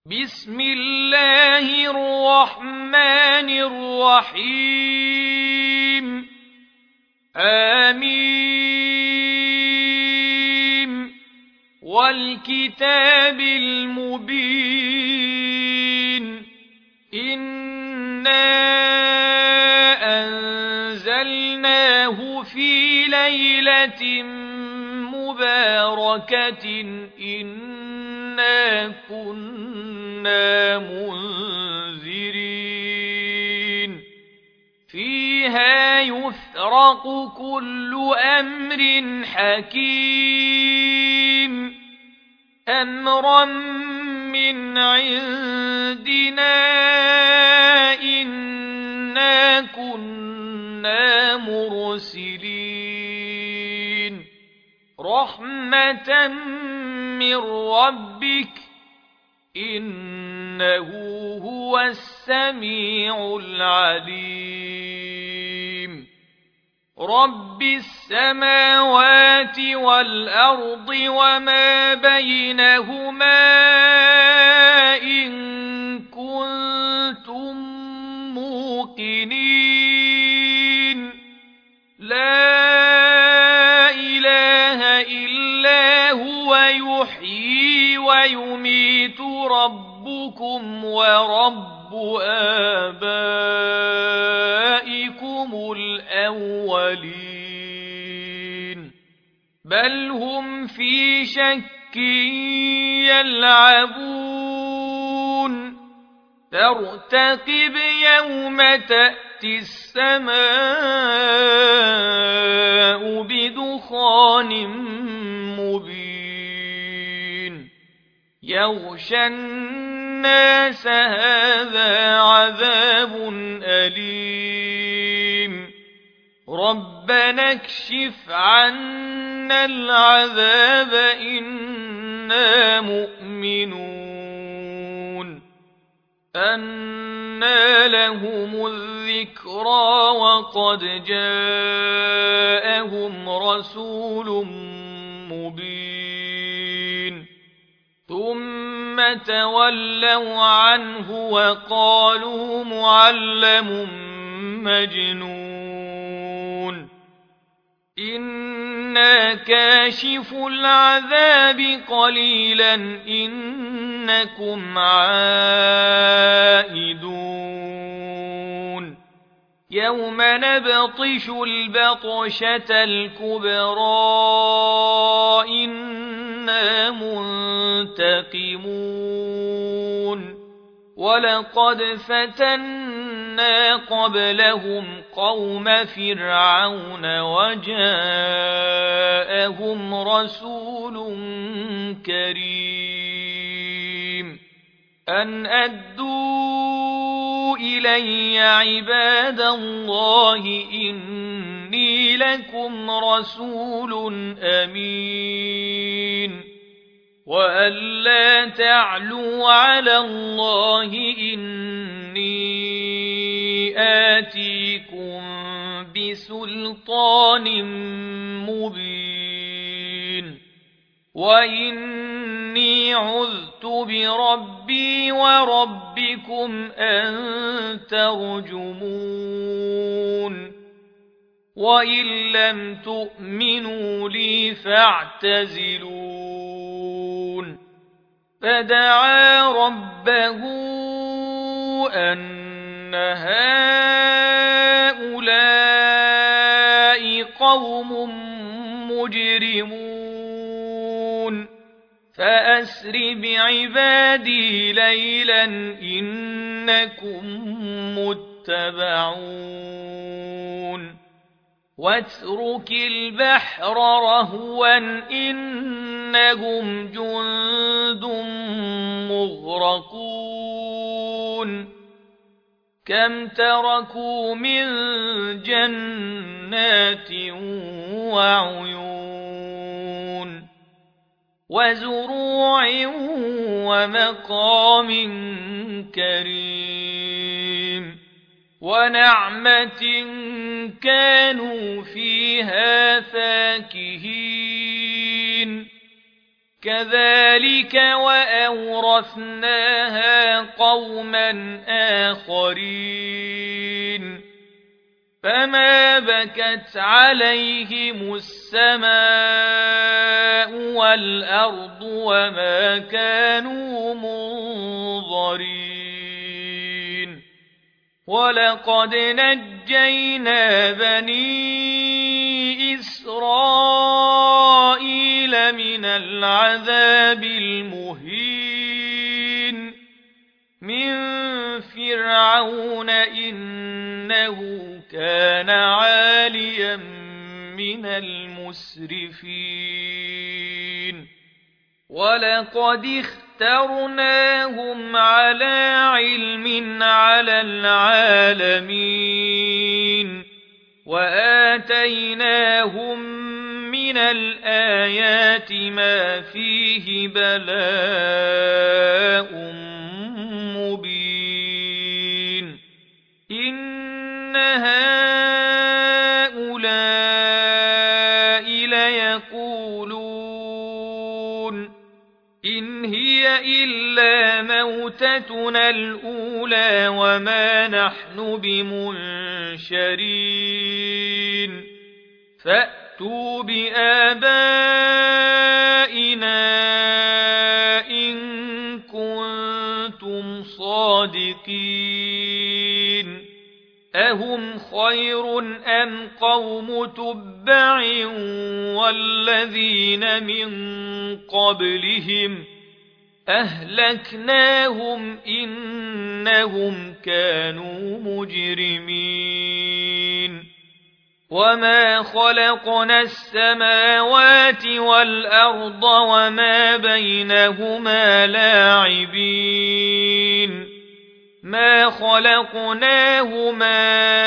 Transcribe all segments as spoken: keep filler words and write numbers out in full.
بسم الله الرحمن الرحيم آمين والكتاب المبين إنا أنزلناه في ليلة مباركة إنا كنا منذرين فيها يفرق كل أمر حكيم أمرا من عندنا إنا كنا مرسلين رحمة من ربك إنه هو السميع العليم رب السماوات والأرض وما بينهما إن كنتم موقنين لا إله إلا هو يحيي ويميت ربكم ورب آبائكم الأولين بل هم في شك يلعبون فارتقب يوم تأتي السماء بدخان مبين يغشى الناس هذا عذاب أليم ربنا اكشف عنا العذاب إنا مؤمنون أنى لهم الذكرى وقد جاءهم رسول مبين ثم تولوا عنه وقالوا معلم مجنون إنا كاشف العذاب قليلا إنكم عائدون يوم نبطش البطشة الكبرى إنا منتقمون ولقد فتنا قبلهم قوم فرعون وجاءهم رسول كريم أن أدوا إلي عباد الله إني لكم رسول أمين وأن لا تعلوا على الله إني آتيكم بسلطان مبين وإني عذت بربي وربكم أن ترجمون وإن لم تؤمنوا لي فاعتزلون فدعا ربه أن هؤلاء قوم مجرمون فأسر بعبادي ليلا إنكم متبعون واترك البحر رهوا إنهم جند مغرقون كم تركوا من جنات وعيون وزروع ومقام كريم ونعمة كانوا فيها فاكهين كذلك وأورثناها قوما آخرين فما بكت عليهم السماء والأرض وما كانوا منظرين ولقد نجينا بني إسرائيل من العذاب المهين من فرعون إنه كان عاليا من المسرفين ولقد اخترناهم على علم على العالمين وآتيناهم من الآيات ما فيه بلاء مبين إن هؤلاء ليقولون إن هي إلا موتتنا الأولى وما نحن بمنشرين فأتوا بآبائنا إن كنتم صادقين أهم خير أم قوم تبع والذين من قبلهم أهلكناهم إنهم كانوا مجرمين وما خلقنا السماوات والأرض وما بينهما لاعبين ما خلقناهما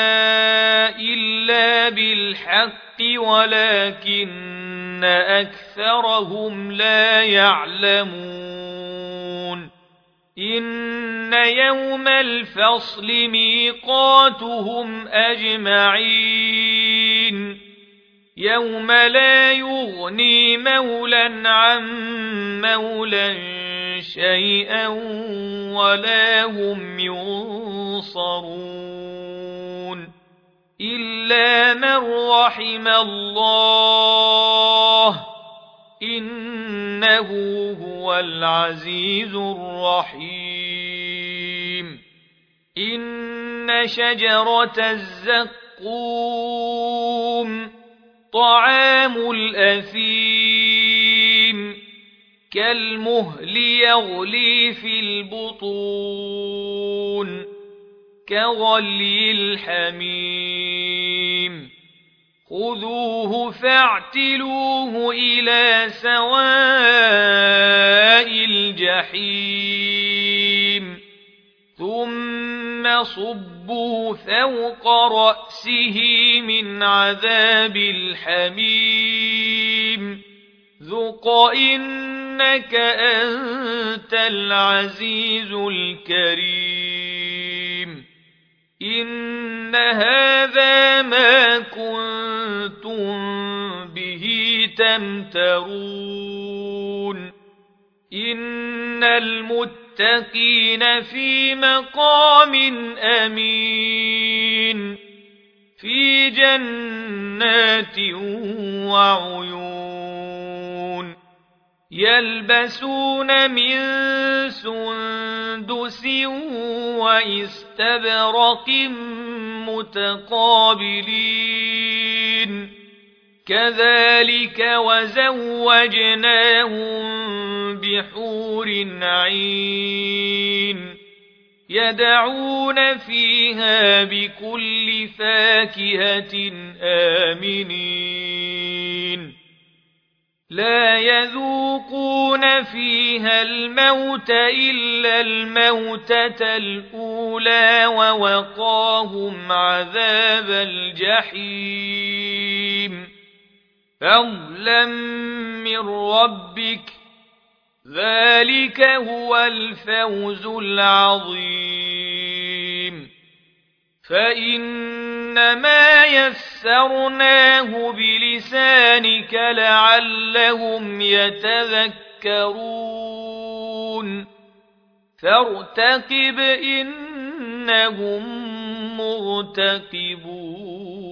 إلا بالحق ولكن أكثرهم لا يعلمون إن يوم الفصل ميقاتهم أجمعين يوم لا يغني مولا عن مولا شيئا ولا هم ينصرون إلا من رحم الله إنه هو العزيز الرحيم إن شجرة الزقوم طعام الأثيم كالمهل يغلي في البطون كغلي الحميم خذوه فاعتلوه إلى سواء الجحيم ثم صبوا فوق رأسه من عذاب الحميم ذق إنك أنت العزيز الكريم إن هذا ما كنتم به تمترون إن المتقين في مقام أمين في جنات وعيون يلبسون من سندس واستبرق متقابلين كذلك وزوجناهم بحور عين يدعون فيها بكل فاكهة آمنين لا يذوقون فيها الموت إلا الموتة الأولى ووقاهم عذاب الجحيم فضلا من ربك ذلك هو الفوز العظيم فإنما يسرناه بلسانك لعلهم يتذكرون يذكرون فارتقب إنهم مرتقبون